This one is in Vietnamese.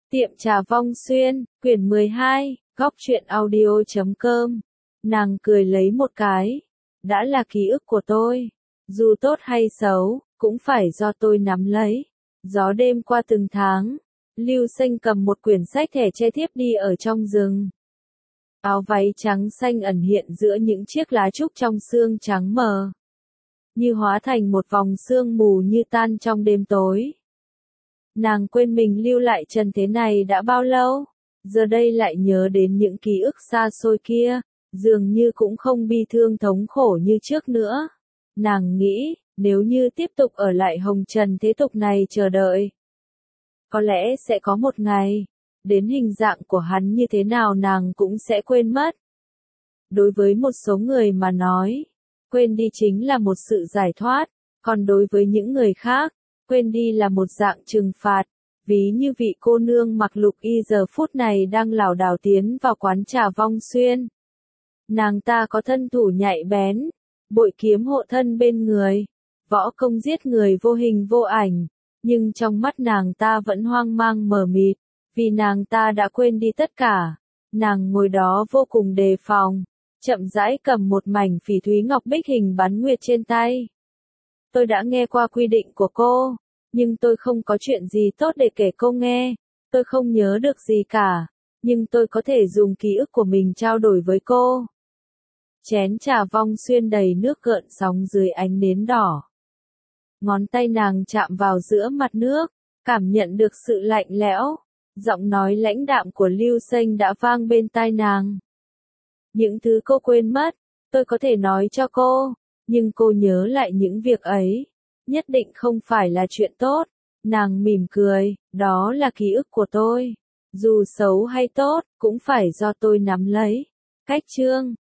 Tiệm trà Vong Xuyên, quyển 12, góc truyện audio.com. Nàng cười lấy một cái. Đã là ký ức của tôi. Dù tốt hay xấu, cũng phải do tôi nắm lấy. Gió đêm qua từng tháng. Lưu Xanh cầm một quyển sách thẻ che thiếp đi ở trong rừng. Áo váy trắng xanh ẩn hiện giữa những chiếc lá trúc trong sương trắng mờ. Như hóa thành một vòng sương mù như tan trong đêm tối. Nàng quên mình lưu lại trần thế này đã bao lâu, giờ đây lại nhớ đến những ký ức xa xôi kia, dường như cũng không bi thương thống khổ như trước nữa. Nàng nghĩ, nếu như tiếp tục ở lại hồng trần thế tục này chờ đợi, có lẽ sẽ có một ngày, đến hình dạng của hắn như thế nào nàng cũng sẽ quên mất. Đối với một số người mà nói, quên đi chính là một sự giải thoát, còn đối với những người khác, quên đi là một dạng trừng phạt, ví như vị cô nương mặc lục y giờ phút này đang lảo đảo tiến vào quán trà Vong Xuyên. Nàng ta có thân thủ nhạy bén, bội kiếm hộ thân bên người, võ công giết người vô hình vô ảnh, nhưng trong mắt nàng ta vẫn hoang mang mờ mịt, vì nàng ta đã quên đi tất cả. Nàng ngồi đó vô cùng đề phòng, chậm rãi cầm một mảnh phỉ thúy ngọc bích hình bắn nguyệt trên tay. Tôi đã nghe qua quy định của cô, nhưng tôi không có chuyện gì tốt để kể cô nghe. Tôi không nhớ được gì cả, nhưng tôi có thể dùng ký ức của mình trao đổi với cô. Chén trà Vong Xuyên đầy nước gợn sóng dưới ánh nến đỏ. Ngón tay nàng chạm vào giữa mặt nước, cảm nhận được sự lạnh lẽo. Giọng nói lãnh đạm của Lưu Xanh đã vang bên tai nàng. Những thứ cô quên mất, tôi có thể nói cho cô, nhưng cô nhớ lại những việc ấy, nhất định không phải là chuyện tốt. Nàng mỉm cười, đó là ký ức của tôi. Dù xấu hay tốt, cũng phải do tôi nắm lấy. Cách chương